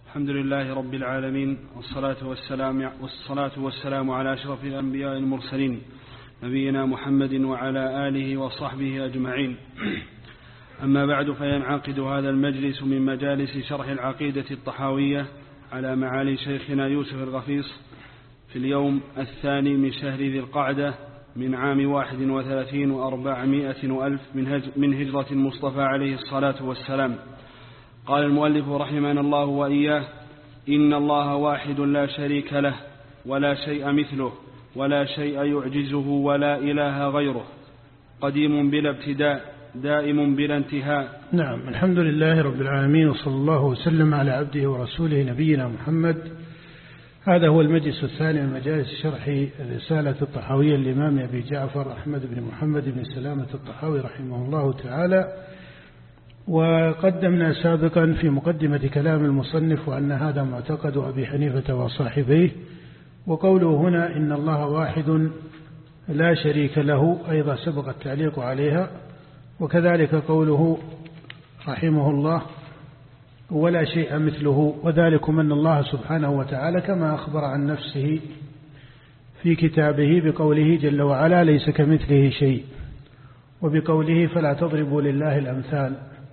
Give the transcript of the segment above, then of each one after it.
الحمد لله رب العالمين، والصلاة والسلام على أشرف الأنبياء المرسلين نبينا محمد وعلى آله وصحبه أجمعين. أما بعد، فينعقد هذا المجلس من مجالس شرح العقيدة الطحاوية على معالي شيخنا يوسف الغفيص في اليوم الثاني من شهر ذي القعدة من عام 31 و400 ألف من هجرة المصطفى عليه الصلاة والسلام. قال المؤلف رحمنا الله وإياه: إن الله واحد لا شريك له ولا شيء مثله ولا شيء يعجزه ولا إله غيره، قديم بلا ابتداء دائم بلا انتهاء. نعم، الحمد لله رب العالمين، وصلى الله وسلم على عبده ورسوله نبينا محمد. هذا هو المجلس الثاني من مجالس شرح رسالة الطحاوية للإمام أبي جعفر أحمد بن محمد بن سلامة الطحاوي رحمه الله تعالى. وقدمنا سابقا في مقدمة كلام المصنف وأن هذا معتقد أبي حنيفة وصاحبيه، وقوله هنا إن الله واحد لا شريك له أيضا سبق التعليق عليها، وكذلك قوله رحمه الله ولا شيء مثله، وذلكم أن الله سبحانه وتعالى كما أخبر عن نفسه في كتابه بقوله جل وعلا ليس كمثله شيء، وبقوله فلا تضربوا لله الأمثال.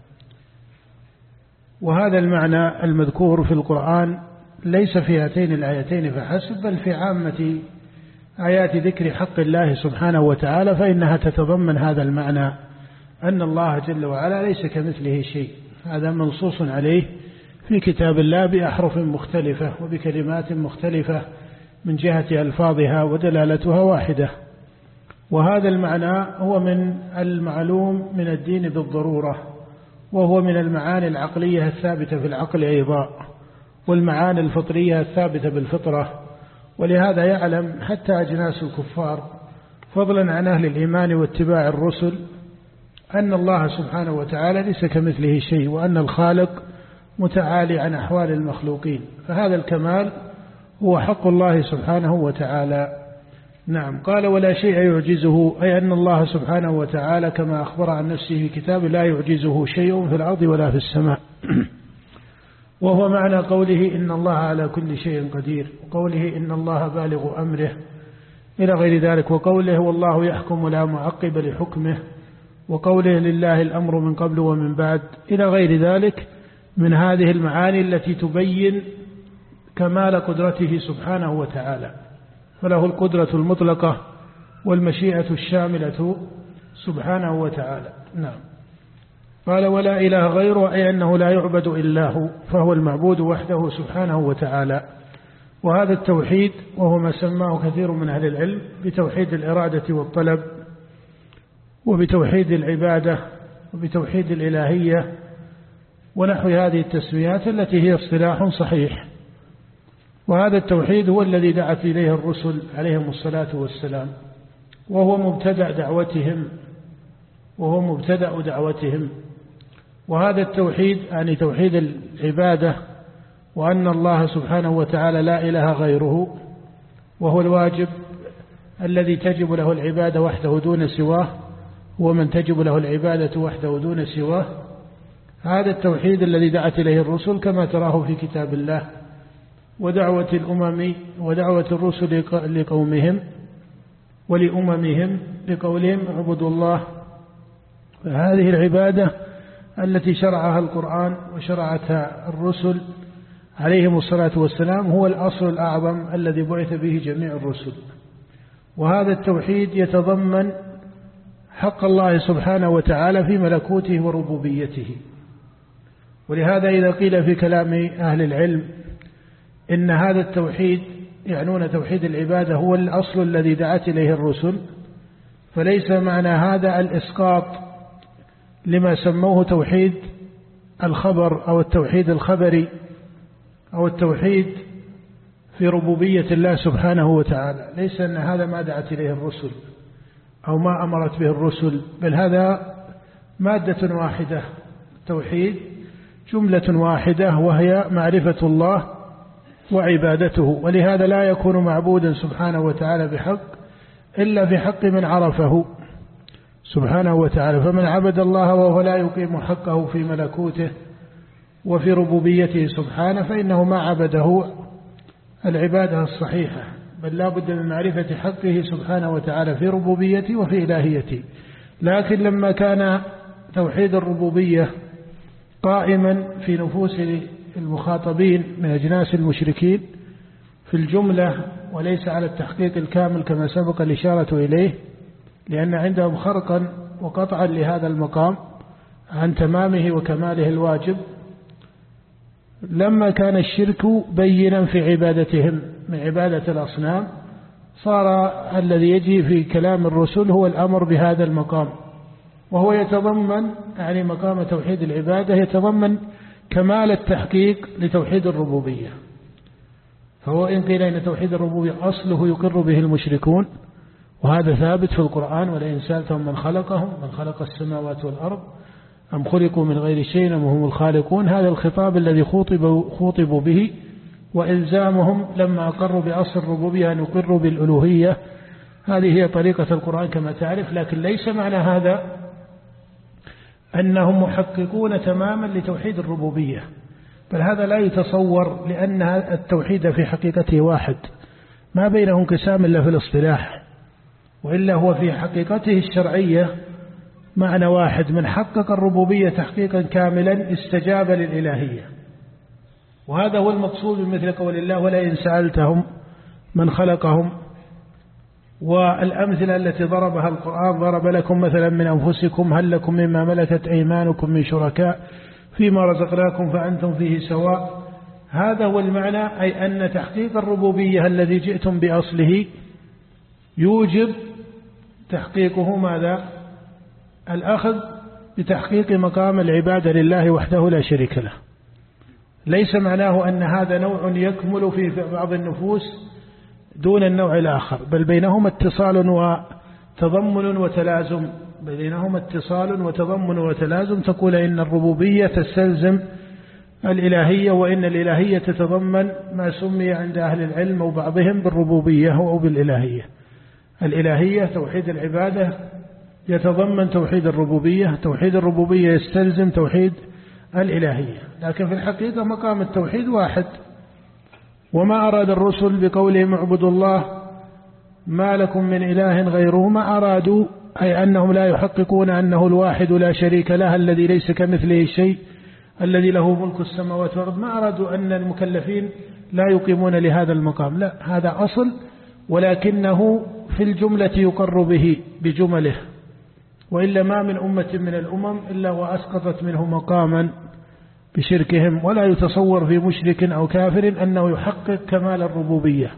وهذا المعنى المذكور في القرآن ليس في هاتين الآيتين فحسب، بل في عامة آيات ذكر حق الله سبحانه وتعالى، فإنها تتضمن هذا المعنى أن الله جل وعلا ليس كمثله شيء. هذا منصوص عليه في كتاب الله بأحرف مختلفة وبكلمات مختلفة من جهة ألفاظها ودلالتها واحدة. وهذا المعنى هو من المعلوم من الدين بالضرورة، وهو من المعاني العقلية الثابتة في العقل أيضا، والمعاني الفطرية الثابتة بالفطرة. ولهذا يعلم حتى أجناس الكفار فضلا عن أهل الإيمان واتباع الرسل أن الله سبحانه وتعالى ليس كمثله شيء، وأن الخالق متعالي عن أحوال المخلوقين، فهذا الكمال هو حق الله سبحانه وتعالى. نعم، قال ولا شيء يعجزه، أي أن الله سبحانه وتعالى كما أخبر عن نفسه في كتابه لا يعجزه شيء في الأرض ولا في السماء. وهو معنى قوله إن الله على كل شيء قدير، وقوله إن الله بالغ أمره إلى غير ذلك، وقوله والله يحكم لا معقب لحكمه، وقوله لله الأمر من قبل ومن بعد إلى غير ذلك من هذه المعاني التي تبين كمال قدرته سبحانه وتعالى. فله القدرة المطلقة والمشيئة الشاملة سبحانه وتعالى. نعم، قال ولا إله غيره، أي أنه لا يعبد إلا هو، فهو المعبود وحده سبحانه وتعالى. وهذا التوحيد وهو ما سماه كثير من أهل العلم بتوحيد الإرادة والطلب، وبتوحيد العبادة، وبتوحيد الإلهية، ونحو هذه التسميات التي هي اصطلاح صحيح. وهذا التوحيد هو الذي دعت إليه الرسل عليهم الصلاة والسلام، وهو مبتدأ دعوتهم. وهذا التوحيد يعني توحيد العبادة، وأن الله سبحانه وتعالى لا إله غيره، وهو الواجب الذي تجب له العبادة وحده دون سواه، ومن تجب له العبادة وحده دون سواه. هذا التوحيد الذي دعت إليه الرسل كما تراه في كتاب الله، ودعوة الأمم ودعوة الرسل لقومهم ولأممهم بقولهم اعبدوا الله. فهذه العبادة التي شرعها القرآن وشرعتها الرسل عليهم الصلاة والسلام هو الأصل الأعظم الذي بعث به جميع الرسل. وهذا التوحيد يتضمن حق الله سبحانه وتعالى في ملكوته وربوبيته. ولهذا إذا قيل في كلام أهل العلم إن هذا التوحيد يعنون توحيد العبادة هو الأصل الذي دعت إليه الرسل، فليس معنى هذا الإسقاط لما سموه توحيد الخبر أو التوحيد الخبري أو التوحيد في ربوبية الله سبحانه وتعالى. ليس أن هذا ما دعت إليه الرسل أو ما أمرت به الرسل، بل هذا مادة واحدة، توحيد جملة واحدة، وهي معرفة الله وعبادته. ولهذا لا يكون معبودا سبحانه وتعالى بحق إلا بحق من عرفه سبحانه وتعالى. فمن عبد الله وهو لا يقيم حقه في ملكوته وفي ربوبيته سبحانه فإنه ما عبده العبادة الصحيحة، بل لا بد من معرفة حقه سبحانه وتعالى في ربوبيته وفي إلهيته. لكن لما كان توحيد الربوبية قائما في نفوس المخاطبين من أجناس المشركين في الجملة وليس على التحقيق الكامل كما سبق الإشارة إليه، لأن عندهم خرقا وقطعا لهذا المقام عن تمامه وكماله الواجب، لما كان الشرك بينا في عبادتهم من عبادة الأصنام صار الذي يجي في كلام الرسل هو الأمر بهذا المقام، وهو يتضمن يعني مقام توحيد العبادة يتضمن كمال التحقيق لتوحيد الربوبية. فهو إن قيل إن توحيد الربوبية أصله يقر به المشركون، وهذا ثابت في القرآن: ولئن سألتهم من خلقهم من خلق السماوات والأرض أم خلقوا من غير شيء أم هم الخالقون. هذا الخطاب الذي خوطبوا به، وإلزامهم لما أقروا بأصل الربوبية أن يقروا بالألوهية. هذه هي طريقة القرآن كما تعرف، لكن ليس معنى هذا أنهم محققون تماما لتوحيد الربوبية، بل هذا لا يتصور، لأن التوحيد في حقيقته واحد، ما بينه انقسام إلا في الاصطلاح، وإلا هو في حقيقته الشرعية معنى واحد. من حقق الربوبية تحقيقا كاملا استجاب للإلهية، وهذا هو المقصود بمثل قول الله: ولئن سألتهم من خلقهم. والأمثلة التي ضربها القرآن: ضرب لكم مثلا من أنفسكم هل لكم مما ملكت أيمانكم من شركاء فيما رزقناكم فأنتم فيه سواء. هذا هو المعنى، أي أن تحقيق الربوبية الذي جئتم بأصله يوجب تحقيقه ماذا؟ الأخذ بتحقيق مقام العبادة لله وحده لا شريك له. ليس معناه أن هذا نوع يكمل في بعض النفوس دون النوع الآخر، بل بينهما اتصال وتضمن وتلازم، بينهما اتصال وتضمن وتلازم. تقول إن الربوبية تستلزم الإلهية، وإن الإلهية تتضمن ما سمي عند أهل العلم وبعضهم بالربوبية أو بالإلهية. الإلهية توحيد العبادة يتضمن توحيد الربوبية، توحيد الربوبية يستلزم توحيد الإلهية، لكن في الحقيقة مقام التوحيد واحد. وما أراد الرسل بقولهم اعبدوا الله ما لكم من إله غيره، ما أرادوا أي أنهم لا يحققون أنه الواحد لا شريك له الذي ليس كمثله شيء الذي له ملك السماوات والأرض. ما أرادوا أن المكلفين لا يقيمون لهذا المقام، لا، هذا أصل، ولكنه في الجملة يقر به بجمله، وإلا ما من أمة من الأمم إلا وأسقطت منه مقاما بشركهم. ولا يتصور في مشرك أو كافر أنه يحقق كمال الربوبية،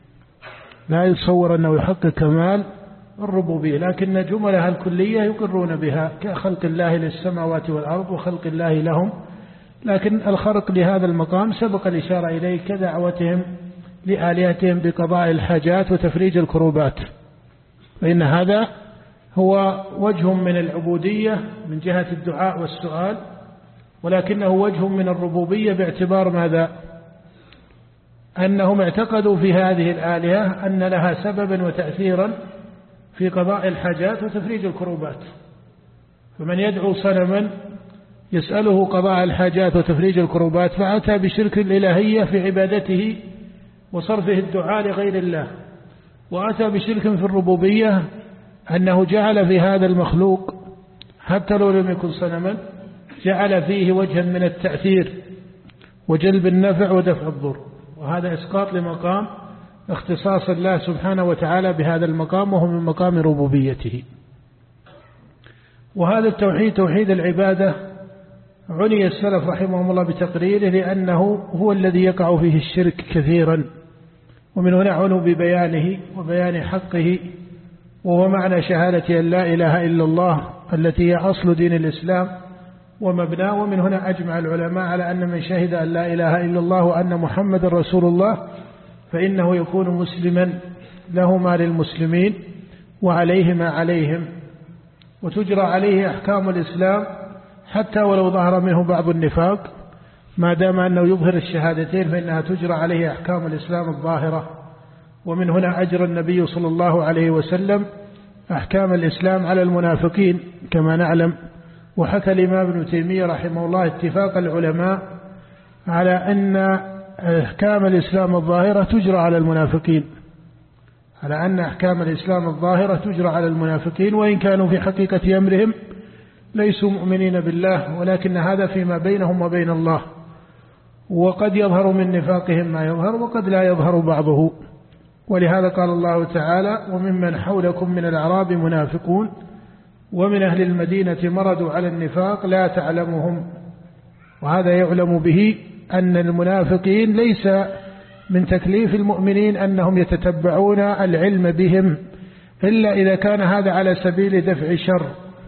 لا يتصور أنه يحقق كمال الربوبية، لكن جملها الكلية يقرون بها كخلق الله للسماوات والأرض وخلق الله لهم. لكن الخرق لهذا المقام سبق الإشارة إليه كدعوتهم لآلهتهم بقضاء الحاجات وتفريج الكروبات، فإن هذا هو وجه من العبودية من جهة الدعاء والسؤال، ولكنه وجه من الربوبية باعتبار ماذا؟ أنهم اعتقدوا في هذه الآلهة أن لها سببا وتأثيرا في قضاء الحاجات وتفريج الكروبات. فمن يدعو صنما يسأله قضاء الحاجات وتفريج الكروبات فأتى بشرك الإلهية في عبادته وصرفه الدعاء لغير الله، وأتى بشرك في الربوبية أنه جعل في هذا المخلوق حتى لو لم يكن صنما جعل فيه وجها من التأثير وجلب النفع ودفع الضر، وهذا إسقاط لمقام اختصاص الله سبحانه وتعالى بهذا المقام، وهو من مقام ربوبيته. وهذا التوحيد توحيد العبادة عني السلف رحمهم الله بتقريره، لأنه هو الذي يقع فيه الشرك كثيرا، ومن هنا عنوا ببيانه وبيان حقه، وهو معنى شهادة أن لا إله إلا الله التي هي أصل دين الإسلام ومبناه. ومن هنا أجمع العلماء على أن من شهد أن لا إله إلا الله وأن محمد رسول الله فإنه يكون مسلما، له ما للمسلمين وعليه ما عليهم، وتجرى عليه أحكام الإسلام حتى ولو ظهر منه بعض النفاق، ما دام أنه يظهر الشهادتين فإنها تجرى عليه أحكام الإسلام الظاهرة. ومن هنا أجرى النبي صلى الله عليه وسلم أحكام الإسلام على المنافقين كما نعلم. وحكى الإمام ابن تيمية رحمه الله اتفاق العلماء على أن أحكام الإسلام الظاهرة تجرى على المنافقين، على أن أحكام الإسلام الظاهرة تجرى على المنافقين، وإن كانوا في حقيقة أمرهم ليسوا مؤمنين بالله، ولكن هذا فيما بينهم وبين الله، وقد يظهر من نفاقهم ما يظهر وقد لا يظهر بعضه. ولهذا قال الله تعالى: وممن حولكم من الأعراب منافقون ومن أهل المدينة مردوا على النفاق لا تعلمهم. وهذا يعلم به أن المنافقين ليس من تكليف المؤمنين أنهم يتتبعون العلم بهم إلا إذا كان هذا على سبيل دفع الشر،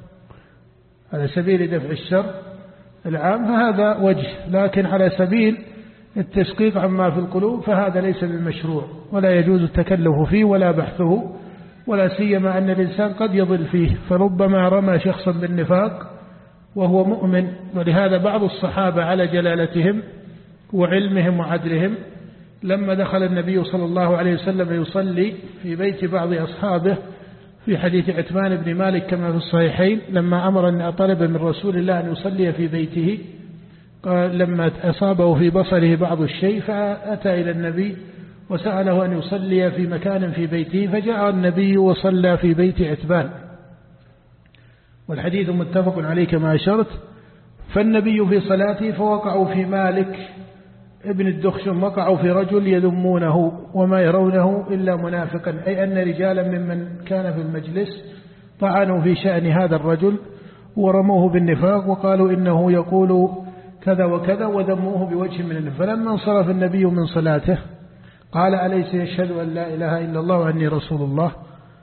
على سبيل دفع الشر العام فهذا وجه، لكن على سبيل التشقيق عما في القلوب فهذا ليس بالمشروع ولا يجوز التكلف فيه ولا بحثه، ولا سيما أن الإنسان قد يضل فيه، فربما رمى شخصا بالنفاق وهو مؤمن. ولهذا بعض الصحابة على جلالتهم وعلمهم وعدلهم لما دخل النبي صلى الله عليه وسلم يصلي في بيت بعض أصحابه في حديث عثمان بن مالك كما في الصحيحين، لما أمر أن طلب من رسول الله أن يصلي في بيته، قال لما أصابه في بصره بعض الشيء فأتى إلى النبي وسأله أن يصلي في مكان في بيته، فجاء النبي وصلى في بيت عتبان، والحديث متفق عليه كما أشرت. فالنبي في صلاته فوقعوا في مالك ابن الدخشم، وقعوا في رجل يذمونه وما يرونه إلا منافقا، أي أن رجالا ممن كان في المجلس طعنوا في شأن هذا الرجل ورموه بالنفاق وقالوا إنه يقول كذا وكذا وذموه بوجه من النفاق. فلما انصرف النبي من صلاته قال: أليس يشهد أن لا إله إلا الله وأني رسول الله؟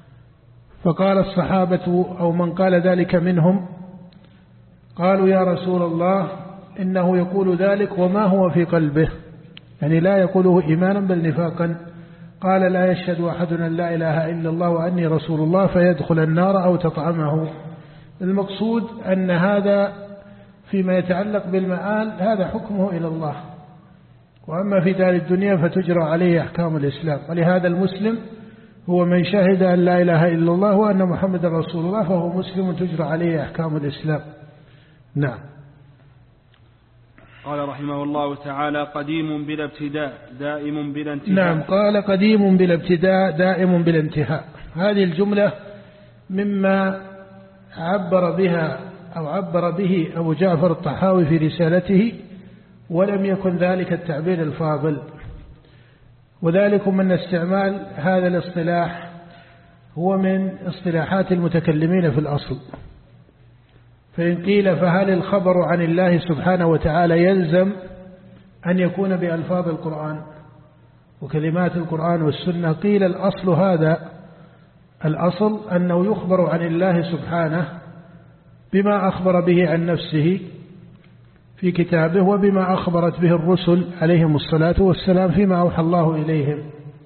فقال الصحابة أو من قال ذلك منهم قالوا: يا رسول الله إنه يقول ذلك وما هو في قلبه، يعني لا يقوله إيمانا بل نفاقا. قال: لا يشهد أحدنا أن لا إله إلا الله وأني رسول الله فيدخل النار أو تطعمه. المقصود أن هذا فيما يتعلق بالمآل هذا حكمه إلى الله، وأما في دار الدنيا فتجرى عليه أحكام الإسلام. ولهذا المسلم هو من شهد أن لا إله إلا الله وأن محمد رسول الله فهو مسلم تجرى عليه أحكام الإسلام. نعم. قال رحمه الله تعالى: قديم بلا ابتداء دائم بلا انتهاء. نعم، قال: قديم بلا ابتداء دائم بلا انتهاء. هذه الجملة مما عبر بها أو عبر به أبو جعفر الطحاوي في رسالته، ولم يكن ذلك التعبير الفاضل، وذلك من استعمال هذا الاصطلاح هو من اصطلاحات المتكلمين في الأصل. فإن قيل فهل الخبر عن الله سبحانه وتعالى يلزم أن يكون بألفاظ القرآن وكلمات القرآن والسنة؟ قيل الأصل هذا، الأصل أنه يخبر عن الله سبحانه بما أخبر به عن نفسه في كتابه وبما أخبرت به الرسل عليهم الصلاة والسلام فيما أوحى الله إليهم،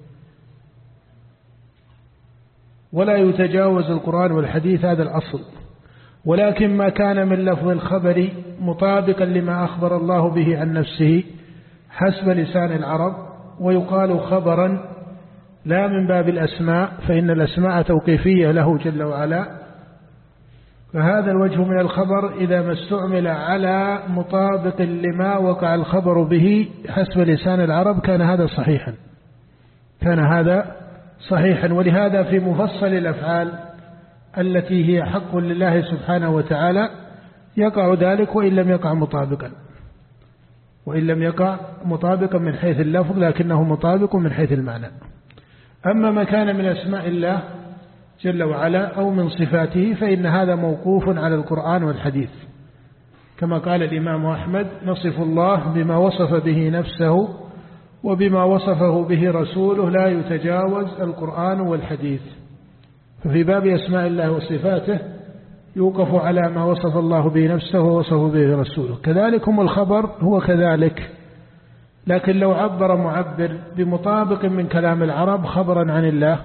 ولا يتجاوز القرآن والحديث، هذا الأصل. ولكن ما كان من لفظ الخبر مطابقا لما أخبر الله به عن نفسه حسب لسان العرب، ويقال خبرا لا من باب الأسماء، فإن الأسماء توقيفية له جل وعلا، فهذا الوجه من الخبر إذا ما استعمل على مطابق لما وقع الخبر به حسب لسان العرب كان هذا صحيحا، كان هذا صحيحا. ولهذا في مفصل الأفعال التي هي حق لله سبحانه وتعالى يقع ذلك وإن لم يقع مطابقا، وإن لم يقع مطابقا من حيث اللفظ لكنه مطابق من حيث المعنى. أما ما كان من أسماء الله جل وعلا أو من صفاته فإن هذا موقوف على القرآن والحديث، كما قال الإمام أحمد: نصف الله بما وصف به نفسه وبما وصفه به رسوله لا يتجاوز القرآن والحديث. ففي باب أسماء الله وصفاته يوقف على ما وصف الله به نفسه ووصفه به رسوله. كذلك الخبر هو كذلك، لكن لو عبر معبر بمطابق من كلام العرب خبرا عن الله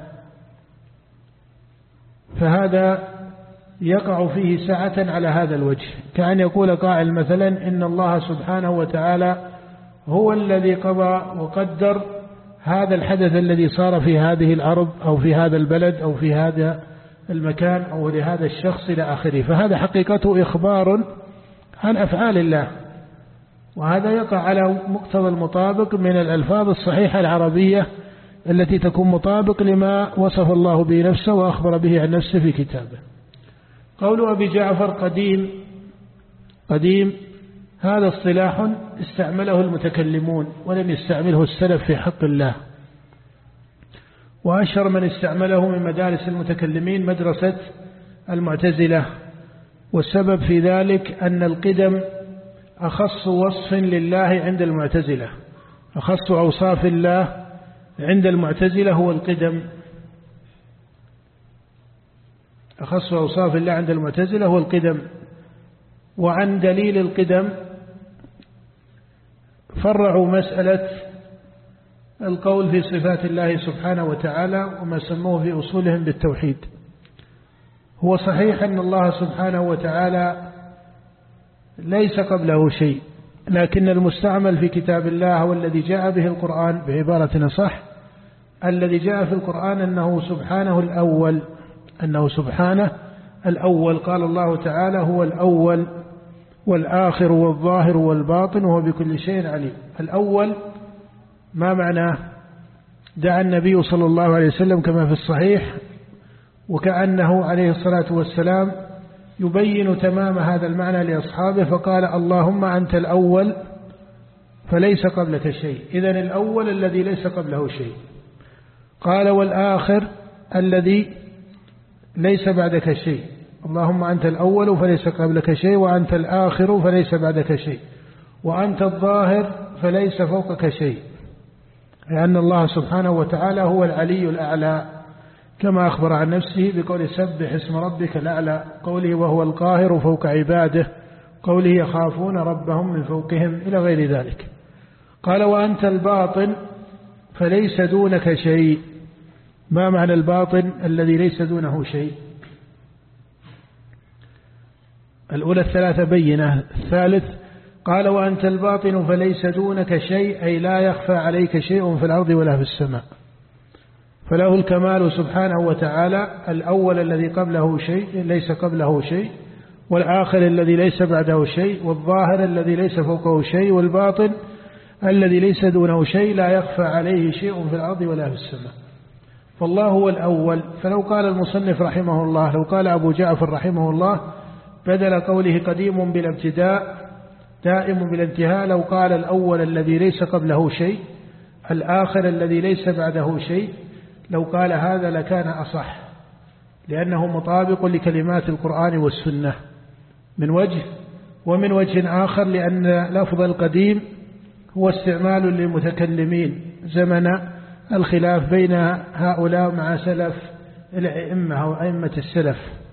فهذا يقع فيه سعة على هذا الوجه، كأن يقول قائل مثلا: إن الله سبحانه وتعالى هو الذي قضى وقدر هذا الحدث الذي صار في هذه الأرض أو في هذا البلد أو في هذا المكان أو لهذا الشخص إلى آخره. فهذا حقيقته إخبار عن أفعال الله، وهذا يقع على مقتضى المطابق من الألفاظ الصحيحة العربية التي تكون مطابق لما وصف الله به نفسه وأخبر به عن نفسه في كتابه. قول أبي جعفر قديم هذا اصطلاح استعمله المتكلمون ولم يستعمله السلف في حق الله، وأشهر من استعمله من مدارس المتكلمين مدرسة المعتزلة، والسبب في ذلك أن القدم أخص وصف لله عند المعتزلة، أخص أوصاف الله عند المعتزلة هو القدم، أخص أوصاف الله عند المعتزلة هو القدم. وعن دليل القدم فرعوا مسألة القول في صفات الله سبحانه وتعالى وما سموه في أصولهم بالتوحيد. هو صحيح أن الله سبحانه وتعالى ليس قبله شيء، لكن المستعمل في كتاب الله والذي جاء به القرآن بعبارة صح الذي جاء في القرآن أنه سبحانه الأول، أنه سبحانه الأول. قال الله تعالى هو الأول والآخر والظاهر والباطن وهو بكل شيء عليم. الأول ما معناه؟ دعا النبي صلى الله عليه وسلم كما في الصحيح وكأنه عليه الصلاة والسلام يبين تمام هذا المعنى لأصحابه فقال اللهم أنت الأول فليس قبلك شيء، إذن الأول الذي ليس قبله شيء. قال والآخر الذي ليس بعدك شيء، اللهم أنت الأول فليس قبلك شيء، وأنت الآخر فليس بعدك شيء، وأنت الظاهر فليس فوقك شيء، لأن الله سبحانه وتعالى هو العلي الأعلى كما أخبر عن نفسه بقول سبح اسم ربك الأعلى، قوله وهو القاهر فوق عباده، قوله يخافون ربهم من فوقهم إلى غير ذلك. قال وأنت الباطن فليس دونك شيء. ما معنى الباطن الذي ليس دونه شيء؟ الأولى الثلاثة بينة. الثالث قال وأنت الباطن فليس دونك شيء، أي لا يخفى عليك شيء في الأرض ولا في السماء، فله الكمال سبحانه وتعالى، الأول الذي قبله شيء ليس قبله شيء، والآخر الذي ليس بعده شيء، والظاهر الذي ليس فوقه شيء، والباطن الذي ليس دونه شيء لا يخفى عليه شيء في الأرض ولا في السماء. فالله هو الأول. فلو قال المصنف رحمه الله، لو قال أبو جعفر رحمه الله بدل قوله قديم بلا ابتداء دائم بلا انتهاء، لو قال الأول الذي ليس قبله شيء، الآخر الذي ليس بعده شيء، لو قال هذا لكان أصح، لأنه مطابق لكلمات القرآن والسنة من وجه، ومن وجه آخر لأن لفظ القديم هو استعمال للمتكلمين زمن الخلاف بين هؤلاء مع سلف الأئمة أو أئمة السلف.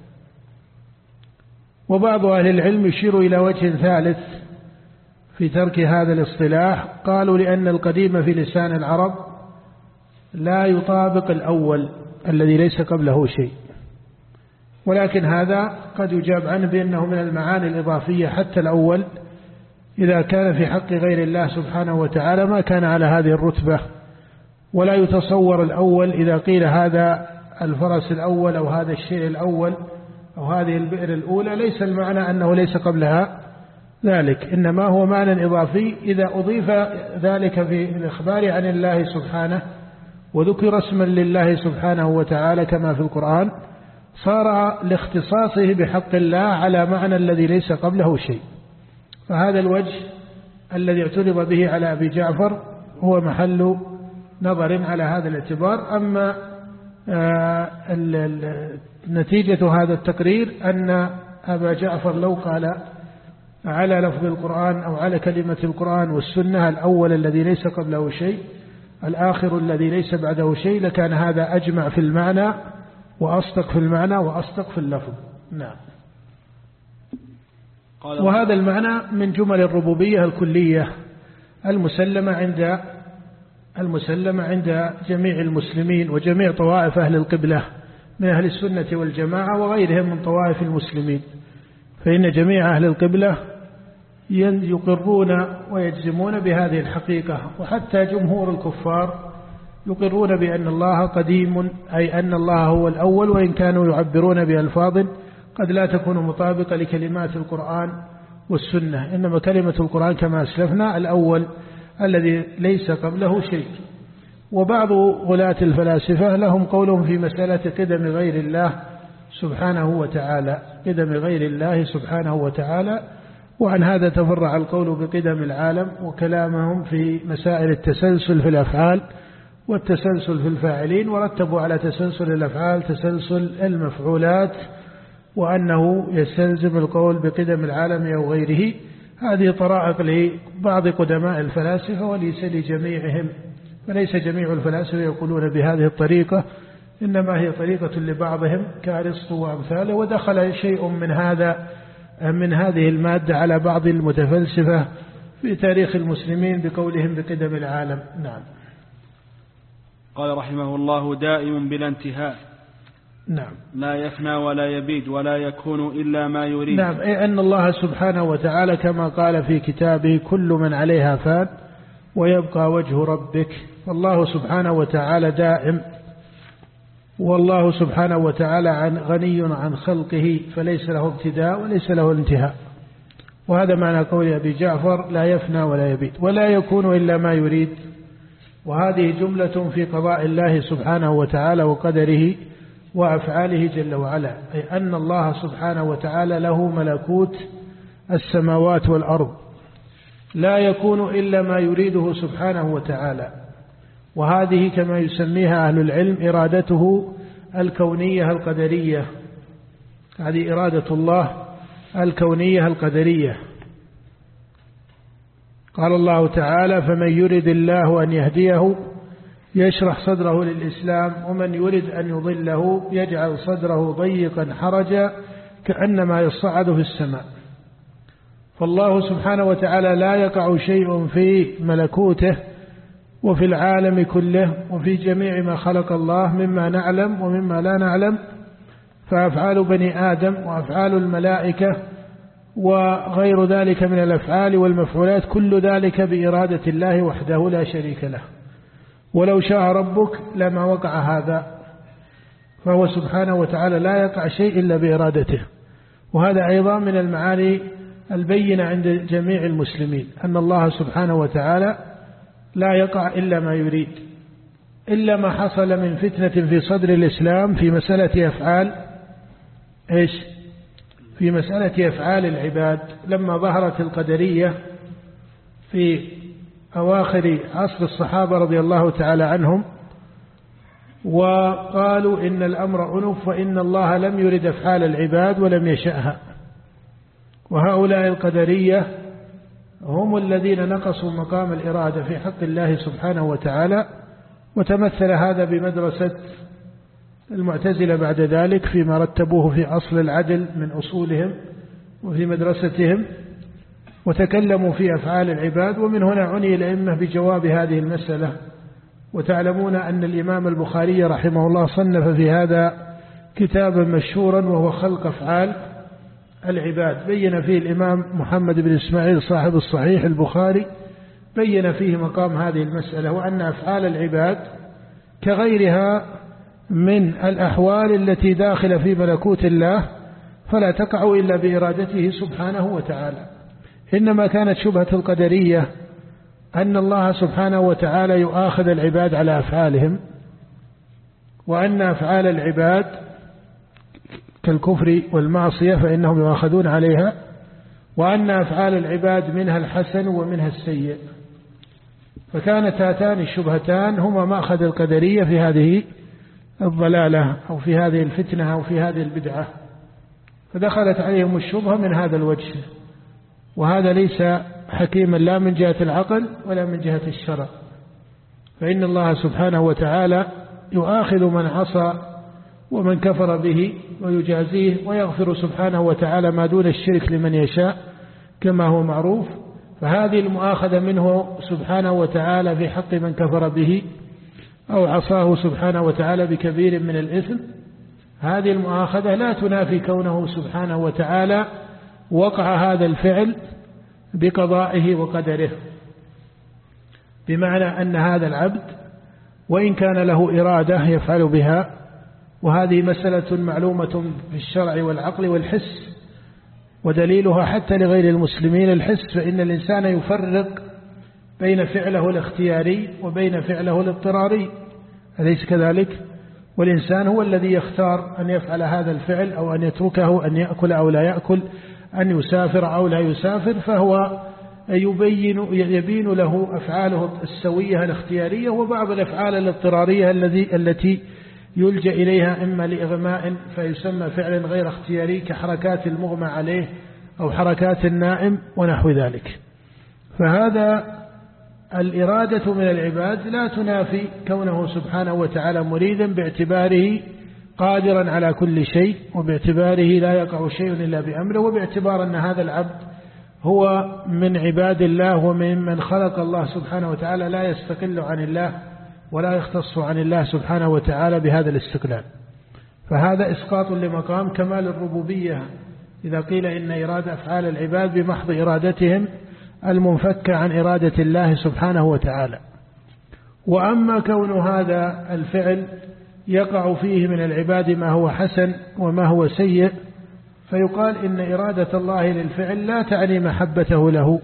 وبعض أهل العلم يشير إلى وجه ثالث في ترك هذا الاصطلاح، قالوا لأن القديم في لسان العرب لا يطابق الأول الذي ليس قبله شيء، ولكن هذا قد يجاب عنه بأنه من المعاني الإضافية، حتى الأول إذا كان في حق غير الله سبحانه وتعالى ما كان على هذه الرتبة، ولا يتصور الأول إذا قيل هذا الفرس الأول أو هذا الشيء الأول أو هذه البئر الأولى، ليس المعنى أنه ليس قبلها ذلك، إنما هو معنى إضافي إذا أضيف ذلك في الإخبار عن الله سبحانه وذكر اسما لله سبحانه وتعالى كما في القرآن، صار لاختصاصه بحق الله على معنى الذي ليس قبله شيء. فهذا الوجه الذي اعترض به على أبي جعفر هو محل نظر على هذا الاعتبار. أما نتيجة هذا التقرير أن أبا جعفر لو قال على لفظ القرآن أو على كلمة القرآن والسنة الأول الذي ليس قبله شيء، الآخر الذي ليس بعده شيء، لكان هذا أجمع في المعنى وأصدق في المعنى وأصدق في اللفظ. نعم. وهذا المعنى من جمل الربوبية الكلية المسلمة عند جميع المسلمين وجميع طوائف أهل القبلة من أهل السنة والجماعة وغيرهم من طوائف المسلمين، فإن جميع أهل القبلة يقرون ويجزمون بهذه الحقيقة، وحتى جمهور الكفار يقرون بأن الله قديم، أي أن الله هو الأول، وإن كانوا يعبرون بألفاظ قد لا تكون مطابقة لكلمات القرآن والسنة، إنما كلمة القرآن كما أسلفنا الأول الذي ليس قبله شيء. وبعض غلاة الفلاسفة لهم قولهم في مسألة قدم غير الله سبحانه وتعالى، قدم غير الله سبحانه وتعالى، وعن هذا تفرع القول بقدم العالم، وكلامهم في مسائل التسلسل في الأفعال والتسلسل في الفاعلين، ورتبوا على تسلسل الأفعال تسلسل المفعولات، وأنه يستلزم القول بقدم العالم أو غيره. هذه طرائق لبعض قدماء الفلاسفة وليس لجميعهم، فليس جميع الفلاسفة يقولون بهذه الطريقة، إنما هي طريقة لبعضهم كأرسطو وأمثاله، ودخل شيء من هذه المادة على بعض المتفلسفة في تاريخ المسلمين بقولهم بقدم العالم. نعم. قال رحمه الله: دائم بلا انتهاء. نعم. لا يفنى ولا يبيد ولا يكون إلا ما يريد. نعم، أي أن الله سبحانه وتعالى كما قال في كتابه: كل من عليها فان ويبقى وجه ربك. فالله سبحانه وتعالى دائم، والله سبحانه وتعالى غني عن خلقه، فليس له ابتداء وليس له انتهاء. وهذا معنى قول أبي جعفر: لا يفنى ولا يبيد ولا يكون إلا ما يريد. وهذه جملة في قضاء الله سبحانه وتعالى وقدره وأفعاله جل وعلا، أي أن الله سبحانه وتعالى له ملكوت السماوات والأرض، لا يكون إلا ما يريده سبحانه وتعالى. وهذه كما يسميها أهل العلم إرادته الكونية القدرية، هذه إرادة الله الكونية القدرية. قال الله تعالى: فمن يرد الله أن يهديه يشرح صدره للإسلام، ومن يرد أن يضله يجعل صدره ضيقا حرجا كأنما يصعد في السماء. فالله سبحانه وتعالى لا يقع شيء في ملكوته وفي العالم كله وفي جميع ما خلق الله مما نعلم ومما لا نعلم، فأفعال بني آدم وأفعال الملائكة وغير ذلك من الأفعال والمفعولات كل ذلك بإرادة الله وحده لا شريك له، ولو شاء ربك لما وقع هذا. فهو سبحانه وتعالى لا يقع شيء إلا بإرادته. وهذا أيضا من المعاني البينة عند جميع المسلمين، أن الله سبحانه وتعالى لا يقع إلا ما يريد، إلا ما حصل من فتنة في صدر الإسلام في مسألة أفعال في مسألة أفعال العباد، لما ظهرت القدرية في أواخر عصر الصحابة رضي الله تعالى عنهم، وقالوا إن الأمر أنف وإن الله لم يرد أفعال العباد ولم يشأها. وهؤلاء القدرية هم الذين نقصوا مقام الإرادة في حق الله سبحانه وتعالى، وتمثل هذا بمدرسة المعتزلة بعد ذلك فيما رتبوه في أصل العدل من أصولهم وفي مدرستهم، وتكلموا في أفعال العباد. ومن هنا عني الأئمة بجواب هذه المسألة. وتعلمون أن الإمام البخاري رحمه الله صنف في هذا كتابا مشهورا وهو خلق أفعال العباد، بين فيه الإمام محمد بن إسماعيل صاحب الصحيح البخاري، بين فيه مقام هذه المسألة، وأن أفعال العباد كغيرها من الأحوال التي داخل في ملكوت الله فلا تقع إلا بإرادته سبحانه وتعالى. إنما كانت شبهة القدرية أن الله سبحانه وتعالى يؤاخذ العباد على أفعالهم، وأن أفعال العباد كالكفر والمعصية فإنهم يؤاخذون عليها، وأن أفعال العباد منها الحسن ومنها السيء. فكانت هاتان الشبهتان هما مأخذ القدرية في هذه الضلالة أو في هذه الفتنة أو في هذه البدعة، فدخلت عليهم الشبهة من هذا الوجه. وهذا ليس حكيما لا من جهة العقل ولا من جهة الشرع، فإن الله سبحانه وتعالى يؤاخذ من عصى ومن كفر به ويجازيه، ويغفر سبحانه وتعالى ما دون الشرك لمن يشاء كما هو معروف. فهذه المؤاخذة منه سبحانه وتعالى في حق من كفر به أو عصاه سبحانه وتعالى بكبير من الإثم، هذه المؤاخذة لا تنافي كونه سبحانه وتعالى وقع هذا الفعل بقضائه وقدره، بمعنى أن هذا العبد وإن كان له إرادة يفعل بها، وهذه مسألة معلومة في الشرع والعقل والحس، ودليلها حتى لغير المسلمين الحس، فإن الإنسان يفرق بين فعله الاختياري وبين فعله الاضطراري، أليس كذلك؟ والإنسان هو الذي يختار أن يفعل هذا الفعل أو أن يتركه، أن يأكل أو لا يأكل، أن يسافر أو لا يسافر، فهو يبين له أفعاله السوية الاختيارية وبعض الأفعال الاضطرارية التي يلجأ إليها إما لإغماء فيسمى فعلا غير اختياري كحركات المغمى عليه أو حركات النائم ونحو ذلك. فهذا الإرادة من العباد لا تنافي كونه سبحانه وتعالى مريدا باعتباره قادرا على كل شيء، وباعتباره لا يقع شيء إلا بأمره، وباعتبار أن هذا العبد هو من عباد الله ومن خلق الله سبحانه وتعالى، لا يستقل عن الله ولا يختص عن الله سبحانه وتعالى بهذا الاستقلال. فهذا إسقاط لمقام كمال الربوبية إذا قيل إن إرادة أفعال العباد بمحض إرادتهم المنفكة عن إرادة الله سبحانه وتعالى. وأما كون هذا الفعل يقع فيه من العباد ما هو حسن وما هو سيء، فيقال إن إرادة الله للفعل لا تعني محبته له،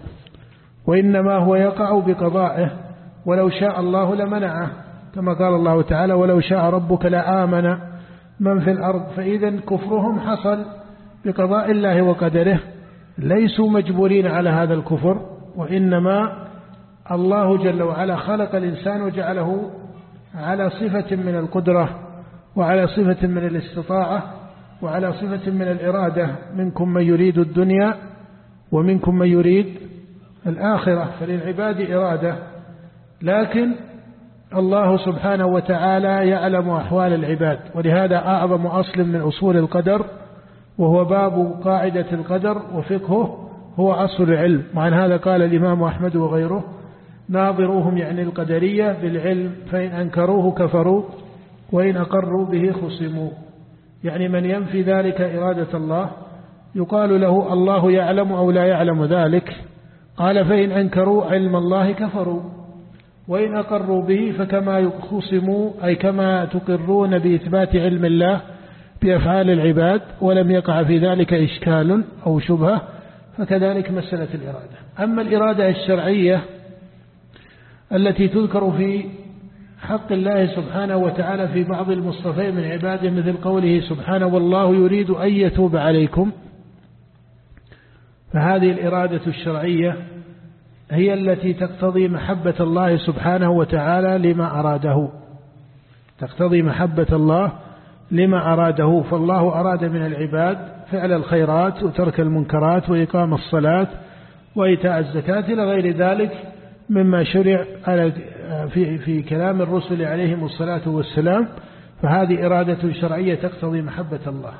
وإنما هو يقع بقضائه، ولو شاء الله لمنعه، كما قال الله تعالى: ولو شاء ربك لآمن من في الأرض. فإذا كفرهم حصل بقضاء الله وقدره، ليسوا مجبورين على هذا الكفر، وإنما الله جل وعلا خلق الإنسان وجعله على صفة من القدرة وعلى صفة من الاستطاعة وعلى صفة من الإرادة، منكم من يريد الدنيا ومنكم من يريد الآخرة. فللعباد إرادة، لكن الله سبحانه وتعالى يعلم أحوال العباد، ولهذا أعظم أصل من أصول القدر وهو باب قاعدة القدر وفقهه هو أصل العلم. وعن هذا قال الإمام أحمد وغيره: ناظروهم يعني القدرية بالعلم، فإن أنكروه كفروا وإن أقروا به خصموا. يعني من ينفي ذلك إرادة الله يقال له: الله يعلم أو لا يعلم ذلك؟ قال: فإن أنكروا علم الله كفروا، وإن أقروا به فكما خصموا، أي كما تقرون بإثبات علم الله بأفعال العباد ولم يقع في ذلك إشكال أو شبهة، فكذلك مسألة الإرادة. أما الإرادة الشرعية التي تذكر في حق الله سبحانه وتعالى في بعض المصطفين من عباده، مثل قوله سبحانه: والله يريد أن يتوب عليكم، فهذه الإرادة الشرعية هي التي تقتضي محبة الله سبحانه وتعالى لما أراده، تقتضي محبة الله لما أراده. فالله أراد من العباد فعل الخيرات وترك المنكرات وإقام الصلاة وإيتاء الزكاة إلى غير ذلك مما شرع في كلام الرسل عليهم الصلاة والسلام. فهذه إرادة شرعية تقتضي محبة الله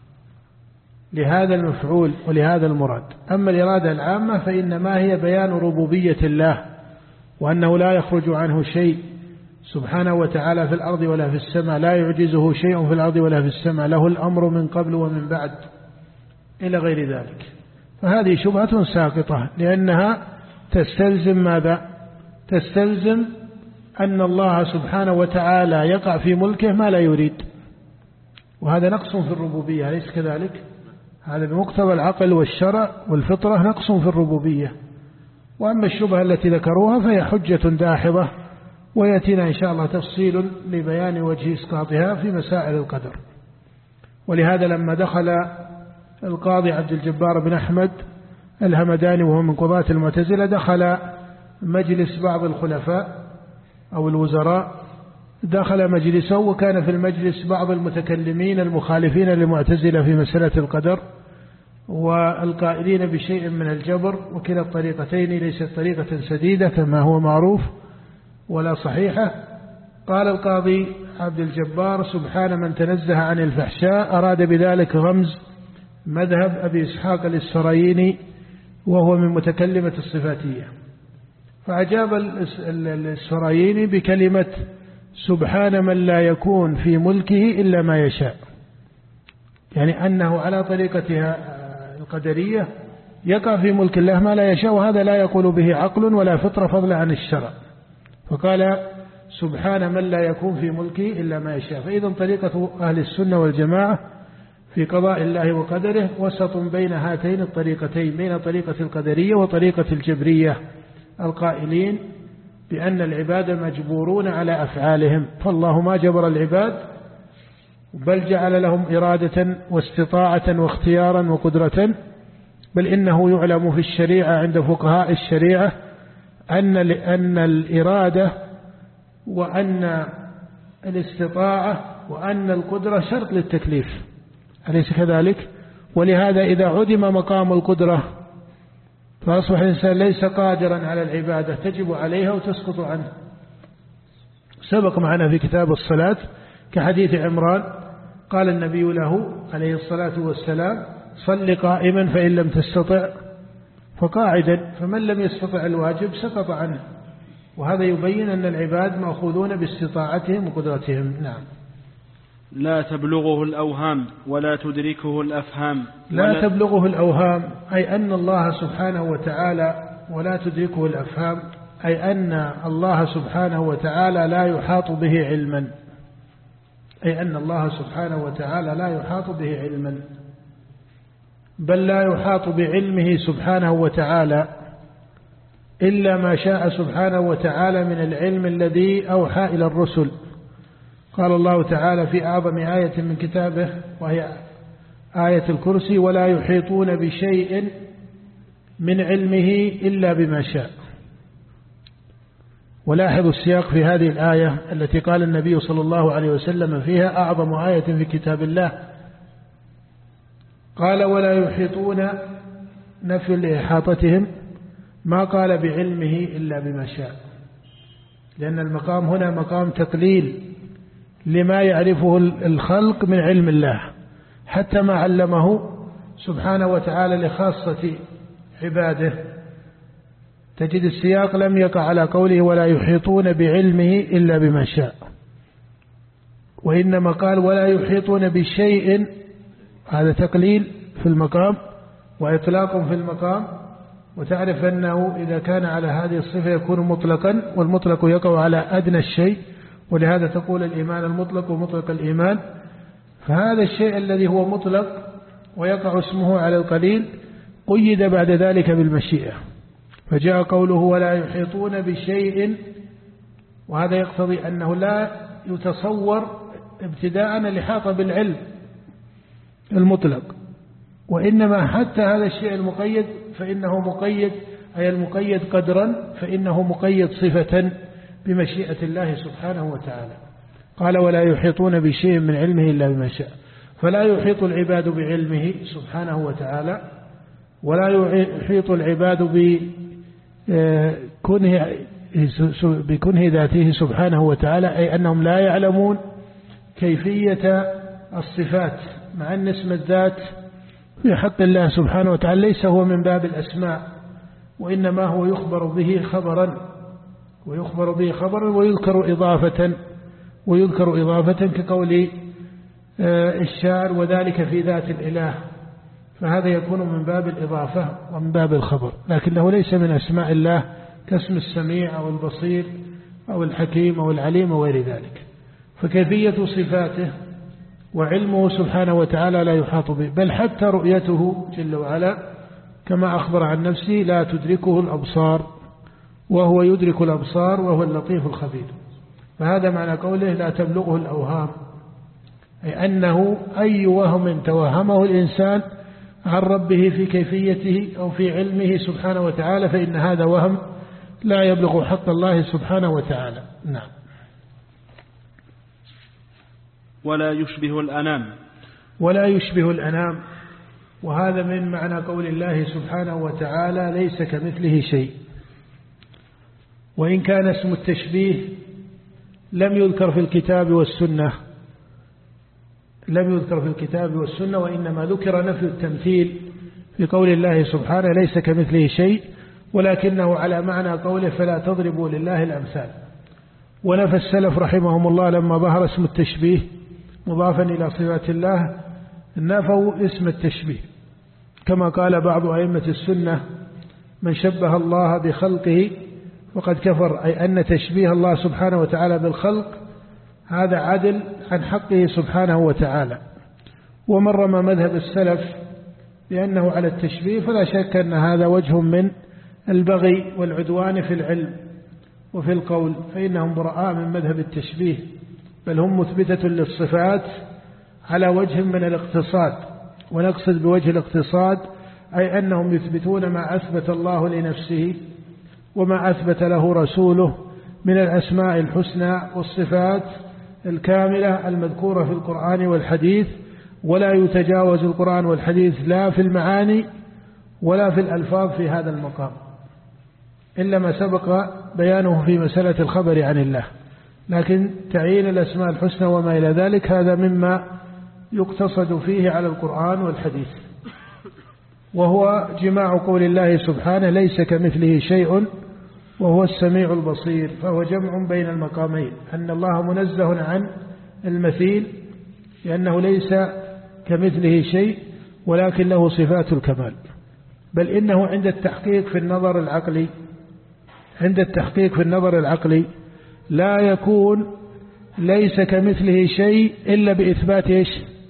لهذا المفعول ولهذا المراد. أما الإرادة العامة فإنما هي بيان ربوبية الله، وأنه لا يخرج عنه شيء سبحانه وتعالى في الأرض ولا في السماء، لا يعجزه شيء في الأرض ولا في السماء، له الأمر من قبل ومن بعد إلى غير ذلك. فهذه شبهة ساقطة، لأنها تستلزم ماذا؟ تستلزم أن الله سبحانه وتعالى يقع في ملكه ما لا يريد، وهذا نقص في الربوبية، أليس كذلك؟ هذا بمقتضى العقل والشرع والفطرة نقص في الربوبية. وأما الشبهة التي ذكروها فهي حجة داحضة، ويأتينا إن شاء الله تفصيل لبيان وجه إسقاطها في مسائل القدر. ولهذا لما دخل القاضي عبد الجبار بن أحمد الهمداني وهو من قضاة المعتزلة، دخل مجلس بعض الخلفاء أو الوزراء، دخل مجلسه وكان في المجلس بعض المتكلمين المخالفين للمعتزلة في مسألة القدر والقائلين بشيء من الجبر، وكلا الطريقتين ليست طريقة سديدة كما هو معروف ولا صحيحة. قال القاضي عبد الجبار: سبحان من تنزه عن الفحشاء، أراد بذلك غمز مذهب أبي إسحاق الإسفرايني وهو من متكلمة الصفاتية. فأجاب الإسفرايني بكلمة: سبحان من لا يكون في ملكه إلا ما يشاء، يعني أنه على طريقتها القدرية يقع في ملك الله ما لا يشاء، وهذا لا يقول به عقل ولا فطرة فضلا عن الشرع. فقال: سبحان من لا يكون في ملكه إلا ما يشاء. فإذا طريقة أهل السنة والجماعة في قضاء الله وقدره وسط بين هاتين الطريقتين، بين طريقة القدرية وطريقة الجبرية القائلين بأن العباد مجبورون على أفعالهم، فالله ما جبر العباد بل جعل لهم إرادة واستطاعة واختيارا وقدرة، بل إنه يعلم في الشريعة عند فقهاء الشريعة أن الإرادة وأن الاستطاعة وأن القدرة شرط للتكليف، أليس كذلك؟ ولهذا إذا عدم مقام القدرة فأصبح الإنسان ليس قادرا على العبادة تجب عليها وتسقط عنه. سبق معنا في كتاب الصلاة كحديث عمران قال النبي له عليه الصلاة والسلام: صل قائما فإن لم تستطع فقاعدا، فمن لم يستطع الواجب سقط عنه. وهذا يبين أن العباد مأخوذون باستطاعتهم وقدرتهم. نعم. لا تبلغه الأوهام ولا تدركه الأفهام. لا تبلغه الأوهام أي أن الله سبحانه وتعالى، ولا تدركه الأفهام أي أن الله سبحانه وتعالى لا يحاط به علما، أي أن الله سبحانه وتعالى لا يحاط به علما، بل لا يحاط بعلمه سبحانه وتعالى إلا ما شاء سبحانه وتعالى من العلم الذي أوحى إلى الرسل. قال الله تعالى في أعظم آية من كتابه وهي آية الكرسي: ولا يحيطون بشيء من علمه إلا بما شاء. ولاحظوا السياق في هذه الآية التي قال النبي صلى الله عليه وسلم فيها أعظم آية في كتاب الله، قال: ولا يحيطون نفي لإحاطتهم، ما قال بعلمه إلا بما شاء، لأن المقام هنا مقام تقليل لما يعرفه الخلق من علم الله، حتى ما علمه سبحانه وتعالى لخاصة عباده. تجد السياق لم يقع على قوله ولا يحيطون بعلمه إلا بما شاء، وإنما قال ولا يحيطون بشيء، هذا تقليل في المقام وإطلاق في المقام. وتعرف أنه إذا كان على هذه الصفة يكون مطلقا، والمطلق يقع على أدنى الشيء، ولهذا تقول الإيمان المطلق ومطلق الإيمان. فهذا الشيء الذي هو مطلق ويقع اسمه على القليل قيد بعد ذلك بالمشيئة، فجاء قوله ولا يحيطون بشيء، وهذا يقتضي أنه لا يتصور ابتداء الإحاطة بالعلم المطلق، وإنما حتى هذا الشيء المقيد فإنه مقيد، أي المقيد قدرا فإنه مقيد صفة بمشيئة الله سبحانه وتعالى. قال ولا يحيطون بشيء من علمه إلا بما شاء، فلا يحيط العباد بعلمه سبحانه وتعالى، ولا يحيط العباد بكنه ذاته سبحانه وتعالى، أي أنهم لا يعلمون كيفية الصفات، مع أن اسم الذات في حق الله سبحانه وتعالى ليس هو من باب الأسماء، وإنما هو يخبر به خبرا ويذكر إضافة كقول الشاعر وذلك في ذات الإله، فهذا يكون من باب الإضافة ومن باب الخبر، لكنه ليس من أسماء الله كاسم السميع أو البصير أو الحكيم أو العليم وغير ذلك. فكيفية صفاته وعلمه سبحانه وتعالى لا يحاط به، بل حتى رؤيته جل وعلا كما أخبر عن نفسه لا تدركه الأبصار وهو يدرك الأبصار وهو اللطيف الخبير. فهذا معنى قوله لا تبلغه الأوهام، أي أنه أي وهم توهمه الإنسان عن ربه في كيفيته أو في علمه سبحانه وتعالى فإن هذا وهم لا يبلغ حق الله سبحانه وتعالى. نعم. ولا يشبه الأنام، وهذا من معنى قول الله سبحانه وتعالى ليس كمثله شيء. وإن كان اسم التشبيه لم يذكر في الكتاب والسنة، وإنما ذكر نفي التمثيل في قول الله سبحانه ليس كمثله شيء، ولكنه على معنى قوله فلا تضربوا لله الأمثال. ونفى السلف رحمهم الله لما ظهر اسم التشبيه مضافا إلى صفات الله نفوا اسم التشبيه، كما قال بعض أئمة السنة من شبه الله بخلقه وقد كفر، أي أن تشبيه الله سبحانه وتعالى بالخلق هذا عدل عن حقه سبحانه وتعالى. ومن رمى مذهب السلف بأنه على التشبيه فلا شك أن هذا وجه من البغي والعدوان في العلم وفي القول، فإنهم براء من مذهب التشبيه، بل هم مثبتة للصفات على وجه من الاقتصاد. ونقصد بوجه الاقتصاد أي أنهم يثبتون ما أثبت الله لنفسه وما أثبت له رسوله من الأسماء الحسنى والصفات الكاملة المذكورة في القرآن والحديث، ولا يتجاوز القرآن والحديث لا في المعاني ولا في الألفاظ في هذا المقام، إلا ما سبق بيانه في مسألة الخبر عن الله. لكن تعيين الأسماء الحسنى وما إلى ذلك هذا مما يقتصد فيه على القرآن والحديث، وهو جماع قول الله سبحانه ليس كمثله شيء وهو السميع البصير، فهو جمع بين المقامين، أن الله منزه عن المثيل لأنه ليس كمثله شيء ولكن له صفات الكمال، بل إنه عند التحقيق في النظر العقلي لا يكون ليس كمثله شيء إلا بإثبات إيش؟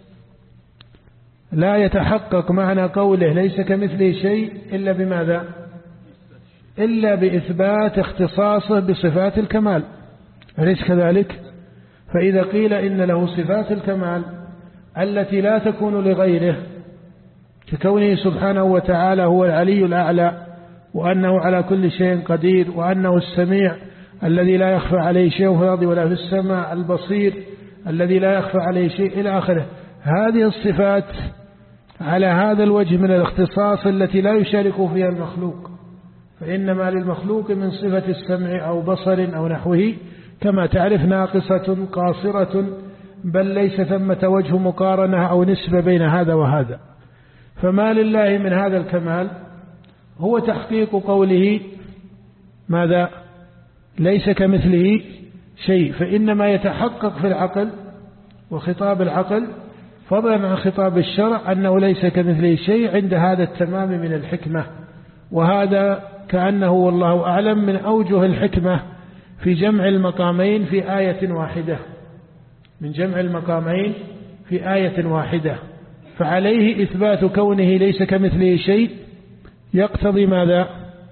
لا يتحقق معنى قوله ليس كمثله شيء إلا بماذا؟ إلا بإثبات اختصاصه بصفات الكمال، أليس كذلك؟ فإذا قيل إن له صفات الكمال التي لا تكون لغيره ككونه سبحانه وتعالى هو العلي الأعلى، وأنه على كل شيء قدير، وأنه السميع الذي لا يخفى عليه شيء في الأرض ولا في السماء، البصير الذي لا يخفى عليه شيء إلى آخره، هذه الصفات على هذا الوجه من الاختصاص التي لا يشارك فيها المخلوق، فإنما للمخلوق من صفة السمع أو بصر أو نحوه كما تعرف ناقصة قاصرة، بل ليس ثمة وجه مقارنة أو نسبة بين هذا وهذا. فما لله من هذا الكمال هو تحقيق قوله ماذا؟ ليس كمثله شيء، فإنما يتحقق في العقل وخطاب العقل فضلا عن خطاب الشرع أنه ليس كمثله شيء عند هذا التمام من الحكمة. وهذا كأنه والله أعلم من أوجه الحكمة في جمع المقامين في آية واحدة، من جمع المقامين في آية واحدة. فعليه إثبات كونه ليس كمثله شيء يقتضي ماذا؟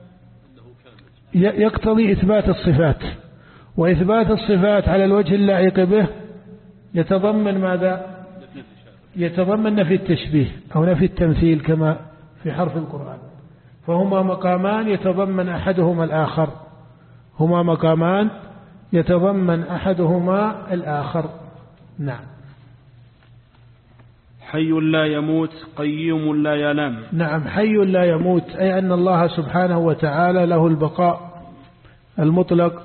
يقتضي إثبات الصفات، وإثبات الصفات على الوجه اللائق به يتضمن ماذا؟ يتضمن نفي التشبيه أو نفي التمثيل كما في حرف القرآن. فهما مقامان يتضمن أحدهما الآخر، هما مقامان يتضمن أحدهما الآخر. نعم. حي لا يموت قيوم لا ينام. نعم، حي لا يموت أي أن الله سبحانه وتعالى له البقاء المطلق،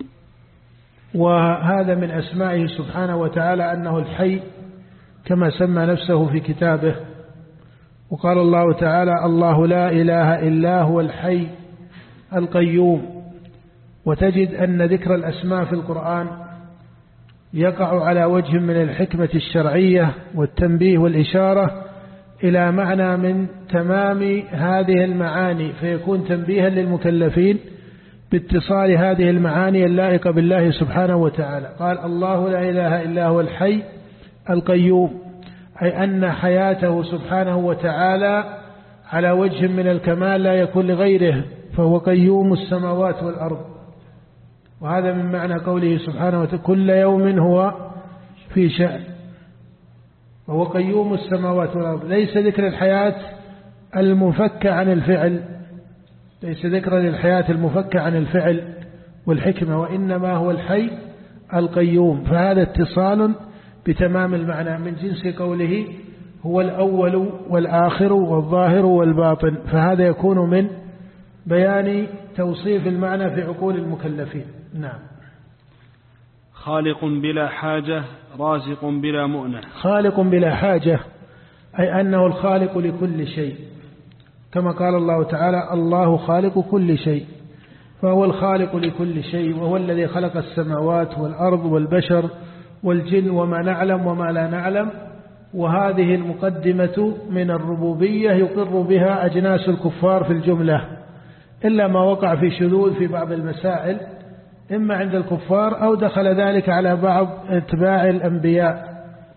وهذا من أسمائه سبحانه وتعالى أنه الحي كما سمى نفسه في كتابه. وقال الله تعالى الله لا إله إلا هو الحي القيوم. وتجد أن ذكر الأسماء في القرآن يقع على وجه من الحكمة الشرعية والتنبيه والإشارة إلى معنى من تمام هذه المعاني، فيكون تنبيها للمكلفين باتصال هذه المعاني اللائقة بالله سبحانه وتعالى. قال الله لا إله إلا هو الحي القيوم، أي أن حياته سبحانه وتعالى على وجه من الكمال لا يكون لغيره، فهو قيوم السماوات والأرض. وهذا من معنى قوله سبحانه وتعالى كل يوم هو في شأن، وهو قيوم السماوات والأرض. ليس ذكر الحياة المفكة عن الفعل، ليس ذكر للحياة المفكة عن الفعل والحكمة، وإنما هو الحي القيوم. فهذا اتصال بتمام المعنى من جنس قوله هو الأول والآخر والظاهر والباطن، فهذا يكون من بيان توصيف المعنى في عقول المكلفين. نعم. خالق بلا حاجة رازق بلا مؤنة. خالق بلا حاجة أي أنه الخالق لكل شيء، كما قال الله تعالى الله خالق كل شيء، فهو الخالق لكل شيء، وهو الذي خلق السماوات والأرض والبشر والجن وما نعلم وما لا نعلم. وهذه المقدمة من الربوبية يقر بها أجناس الكفار في الجملة، إلا ما وقع في شذوذ في بعض المسائل إما عند الكفار أو دخل ذلك على بعض اتباع الأنبياء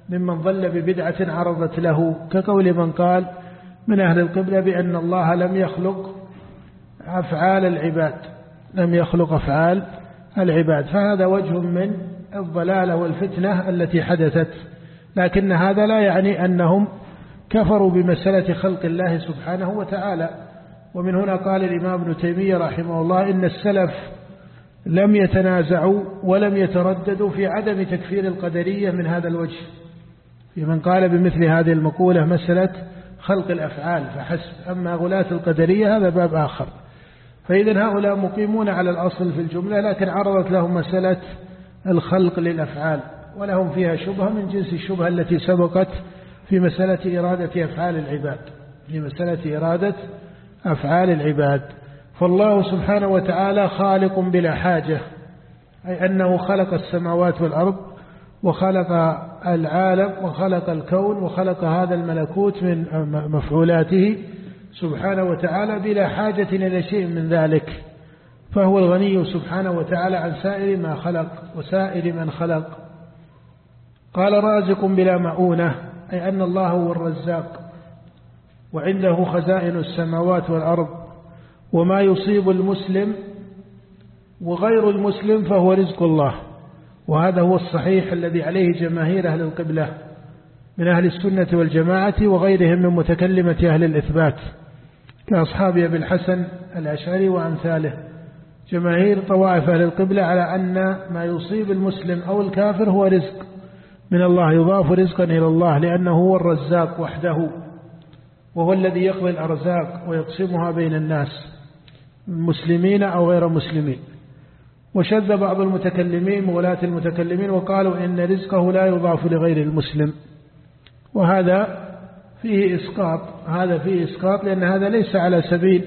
ممن ظل ببدعة عرضت له، كقول من قال من أهل القبلة بأن الله لم يخلق أفعال العباد، لم يخلق أفعال العباد، فهذا وجه من الضلالة والفتنة التي حدثت. لكن هذا لا يعني أنهم كفروا بمسألة خلق الله سبحانه وتعالى. ومن هنا قال الإمام ابن تيمية رحمه الله إن السلف لم يتنازعوا ولم يترددوا في عدم تكفير القدرية من هذا الوجه، في من قال بمثل هذه المقولة مسألة خلق الأفعال فحسب. أما غلاة القدرية هذا باب آخر. فإذا هؤلاء مقيمون على الأصل في الجملة، لكن عرضت لهم مسألة الخلق للأفعال، ولهم فيها شبهة من جنس الشبهة التي سبقت في مسألة إرادة أفعال العباد، في مسألة إرادة أفعال العباد. فالله سبحانه وتعالى خالق بلا حاجة، أي أنه خلق السماوات والأرض وخلق العالم وخلق الكون وخلق هذا الملكوت من مفعولاته سبحانه وتعالى بلا حاجة إلى شيء من ذلك، فهو الغني سبحانه وتعالى عن سائر ما خلق وسائر من خلق. قال رازق بلا مؤونة، أي أن الله هو الرزاق وعنده خزائن السماوات والأرض، وما يصيب المسلم وغير المسلم فهو رزق الله. وهذا هو الصحيح الذي عليه جماهير أهل القبلة من أهل السنة والجماعة وغيرهم من متكلمة أهل الإثبات كأصحاب أبي الحسن الأشعري وأمثاله. جماهير طوائف أهل القبلة على أن ما يصيب المسلم أو الكافر هو رزق من الله، يضاف رزقا إلى الله، لأنه هو الرزاق وحده، وهو الذي يقضي الأرزاق ويقسمها بين الناس مسلمين أو غير مسلمين. وشذ بعض المتكلمين وولاة المتكلمين وقالوا إن رزقه لا يضاف لغير المسلم، وهذا فيه إسقاط، هذا فيه إسقاط، لأن هذا ليس على سبيل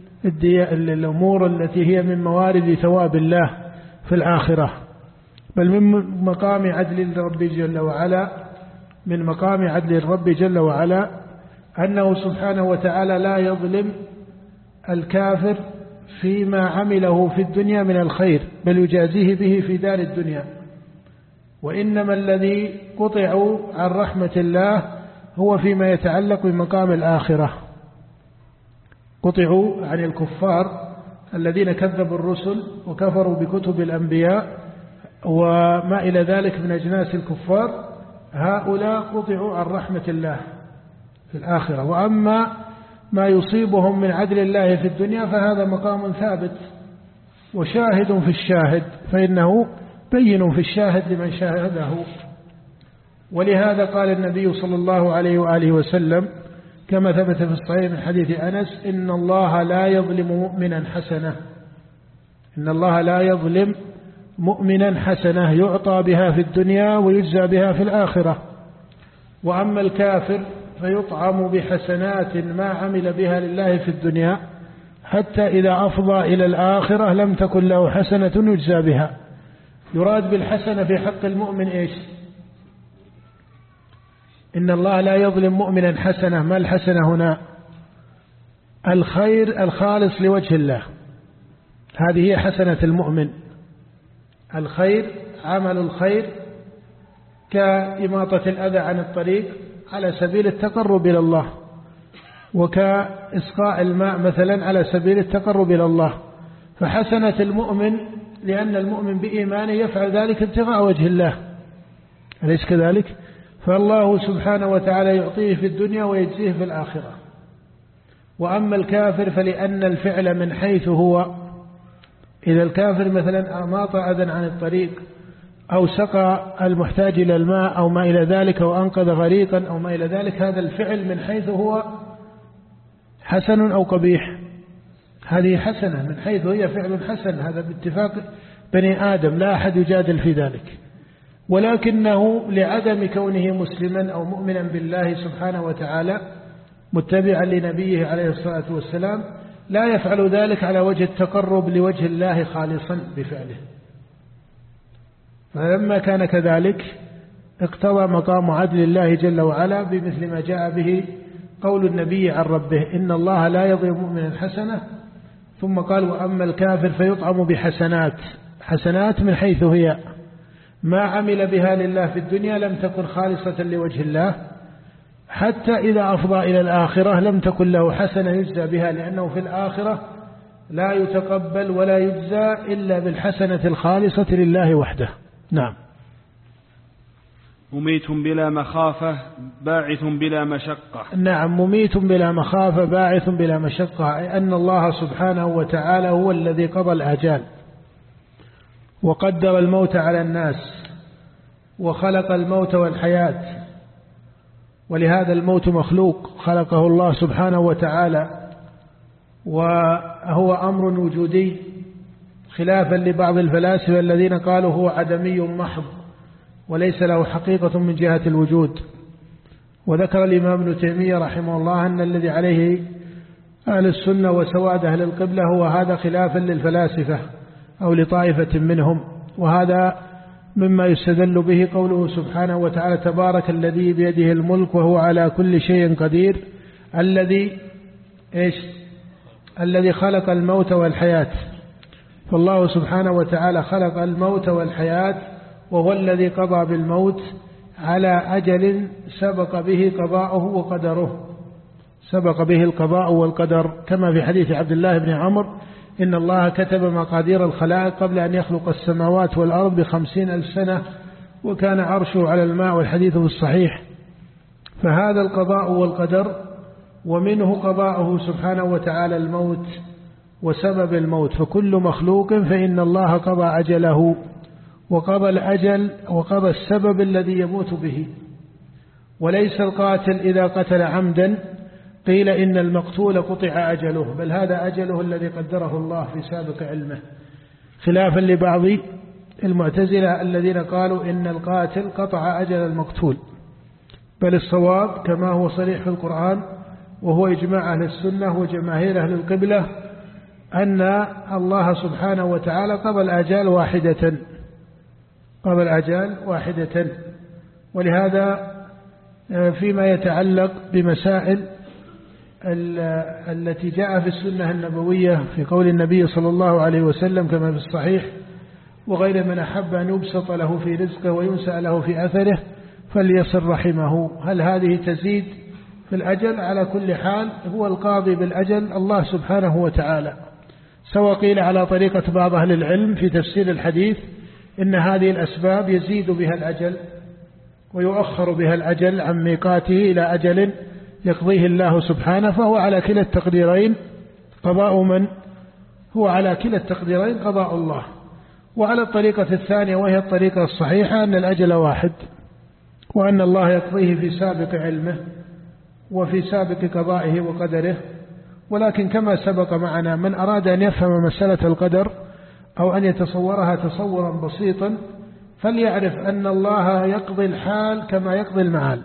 الأمور التي هي من موارد ثواب الله في الآخرة، بل من مقام عدل الرب جل وعلا، من مقام عدل الرب جل وعلا أنه سبحانه وتعالى لا يظلم الكافر فيما عمله في الدنيا من الخير، بل يجازيه به في دار الدنيا. وإنما الذي قطعوا عن رحمة الله هو فيما يتعلق بمقام الآخرة، قطعوا عن الكفار الذين كذبوا الرسل وكفروا بكتب الأنبياء وما إلى ذلك من أجناس الكفار، هؤلاء قطعوا عن رحمة الله في الآخرة. وأما ما يصيبهم من عدل الله في الدنيا فهذا مقام ثابت وشاهد في الشاهد، فإنه بين في الشاهد لمن شاهده. ولهذا قال النبي صلى الله عليه وآله وسلم كما ثبت في الصحيح من حديث أنس: إن الله لا يظلم مؤمنا حسنة، إن الله لا يظلم مؤمنا حسنة يعطى بها في الدنيا ويجزى بها في الآخرة. وأما الكافر فيطعم بحسنات ما عمل بها لله في الدنيا، حتى إذا أفضى إلى الآخرة لم تكن له حسنة يجزى بها. يراد بالحسنة في حق المؤمن إيش؟ إن الله لا يظلم مؤمنا حسنة. ما الحسنة هنا؟ الخير الخالص لوجه الله، هذه هي حسنة المؤمن. الخير، عمل الخير كإماطة الأذى عن الطريق على سبيل التقرب إلى الله، وكإسقاء الماء مثلا على سبيل التقرب إلى الله. فحسنة المؤمن لأن المؤمن بإيمانه يفعل ذلك ابتغاء وجه الله، أليس كذلك؟ فالله سبحانه وتعالى يعطيه في الدنيا ويجزيه في الآخرة. وأما الكافر فلأن الفعل من حيث هو، إذا الكافر مثلا أماط أذى عن الطريق أو سقى المحتاج إلى الماء أو ما إلى ذلك أو أنقذ غريقا أو ما إلى ذلك، هذا الفعل من حيث هو حسن أو قبيح، هذه حسنة من حيث هي فعل حسن، هذا باتفاق بني آدم لا أحد يجادل في ذلك. ولكنه لعدم كونه مسلما أو مؤمنا بالله سبحانه وتعالى متبعا لنبيه عليه الصلاة والسلام لا يفعل ذلك على وجه التقرب لوجه الله خالصا بفعله. فلما كان كذلك اقتضى مقام عدل الله جل وعلا بمثل ما جاء به قول النبي عن ربه: إن الله لا يظلم مؤمنا حسنة. ثم قال: وأما الكافر فيطعم بحسنات، حسنات من حيث هي، ما عمل بها لله في الدنيا لم تكن خالصة لوجه الله، حتى إذا أفضى إلى الآخرة لم تكن له حسنة يجزى بها، لأنه في الآخرة لا يتقبل ولا يجزى إلا بالحسنة الخالصة لله وحده. نعم. مميت بلا مخافة باعث بلا مشقة. نعم، مميت بلا مخافة باعث بلا مشقة، أي أن الله سبحانه وتعالى هو الذي قضى الآجال وقدر الموت على الناس وخلق الموت والحياة، ولهذا الموت مخلوق خلقه الله سبحانه وتعالى، وهو أمر وجودي، خلافا لبعض الفلاسفة الذين قالوا هو عدمي محض وليس له حقيقة من جهة الوجود. وذكر الإمام ابن تيمية رحمه الله أن الذي عليه أهل السنة وسواد أهل القبلة هو هذا، خلافا للفلاسفة أو لطائفة منهم. وهذا مما يستدل به قوله سبحانه وتعالى: تبارك الذي بيده الملك وهو على كل شيء قدير، الذي خلق الموت والحياة. فالله سبحانه وتعالى خلق الموت والحياة، وهو الذي قضى بالموت على أجل سبق به قضاؤه وقدره، سبق به القضاء والقدر، كما في حديث عبد الله بن عمرو: إن الله كتب مقادير الخلائق قبل أن يخلق السماوات والأرض ب50,000 سنة، وكان عرشه على الماء، والحديث في الصحيح. فهذا القضاء والقدر، ومنه قضاءه سبحانه وتعالى الموت وسبب الموت. فكل مخلوق فإن الله قضى أجله وقضى الأجل وقضى السبب الذي يموت به. وليس القاتل إذا قتل عمدا قيل إن المقتول قطع أجله، بل هذا أجله الذي قدره الله في سابق علمه، خلافا لبعض المعتزلة الذين قالوا إن القاتل قطع أجل المقتول. بل الصواب كما هو صريح في القرآن، وهو إجماع أهل السنة وجماهير أهل القبلة، أن الله سبحانه وتعالى قضى الآجال واحدة، قضى الآجال واحدة. ولهذا فيما يتعلق بمسائل التي جاء في السنة النبوية في قول النبي صلى الله عليه وسلم كما في الصحيح: وغير من أحب أن يبسط له في رزقه وينسأ له في أثره فليصل رحمه. هل هذه تزيد في الأجل؟ على كل حال هو القاضي بالأجل الله سبحانه وتعالى، سواء قيل على طريقة بعض أهل العلم في تفسير الحديث إن هذه الأسباب يزيد بها الأجل ويؤخر بها الأجل عن ميقاته إلى أجل يقضيه الله سبحانه، فهو على كلا التقديرين قضاء من؟ هو على كلا التقديرين قضاء الله. وعلى الطريقة الثانية وهي الطريقة الصحيحة أن الأجل واحد، وأن الله يقضيه في سابق علمه وفي سابق قضائه وقدره. ولكن كما سبق معنا، من أراد أن يفهم مسألة القدر أو أن يتصورها تصورا بسيطا فليعرف أن الله يقضي الحال كما يقضي المعال،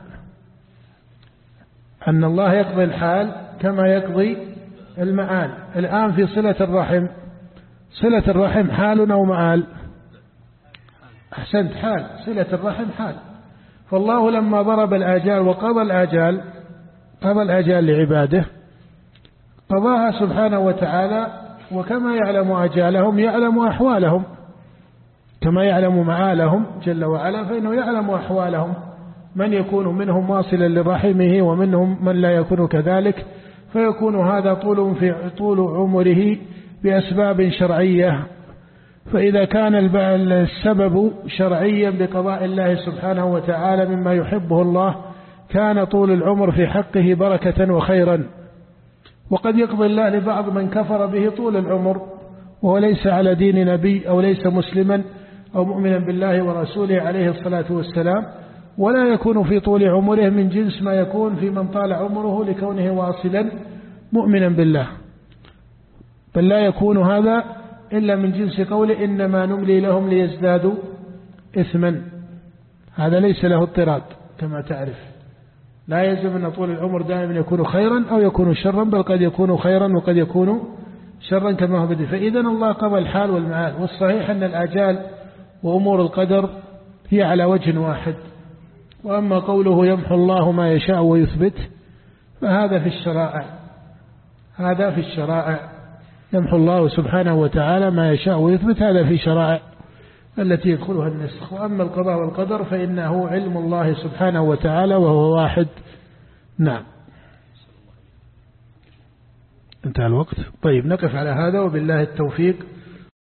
أن الله يقضي الحال كما يقضي المعال. الآن في صلة الرحم، صلة الرحم حال أو معال؟ أحسنت، حال. صلة الرحم حال. فالله لما ضرب الآجال وقضى الآجال، قضى الآجال لعباده، قضاها سبحانه وتعالى، وكما يعلم آجالهم يعلم أحوالهم، كما يعلم معالهم جل وعلا فإنه يعلم أحوالهم، من يكون منهم واصلا لرحمه ومنهم من لا يكون كذلك، فيكون هذا طول عمره بأسباب شرعية. فإذا كان السبب شرعيا بقضاء الله سبحانه وتعالى مما يحبه الله كان طول العمر في حقه بركة وخيرا. وقد يقضي الله لبعض من كفر به طول العمر وهو ليس على دين نبي أو ليس مسلما أو مؤمنا بالله ورسوله عليه الصلاة والسلام، ولا يكون في طول عمره من جنس ما يكون في من طال عمره لكونه واصلا مؤمنا بالله، بل لا يكون هذا إلا من جنس قوله إنما نملي لهم ليزدادوا إثما. هذا ليس له اضطراد كما تعرف، لا يلزم أن طول العمر دائما يكون خيرا أو يكون شرا، بل قد يكون خيرا وقد يكون شرا كما هو بدء. فإذا الله قضى الحال والمعال. والصحيح أن الآجال وأمور القدر هي على وجه واحد. وأما قوله يمحو الله ما يشاء ويثبت فهذا في الشرائع، هذا في الشرائع، يمحو الله سبحانه وتعالى ما يشاء ويثبت، هذا في شرائع التي يدخلها النسخ. وأما القضاء والقدر فإنه علم الله سبحانه وتعالى وهو واحد. نعم. انتهى الوقت. طيب نقف على هذا وبالله التوفيق.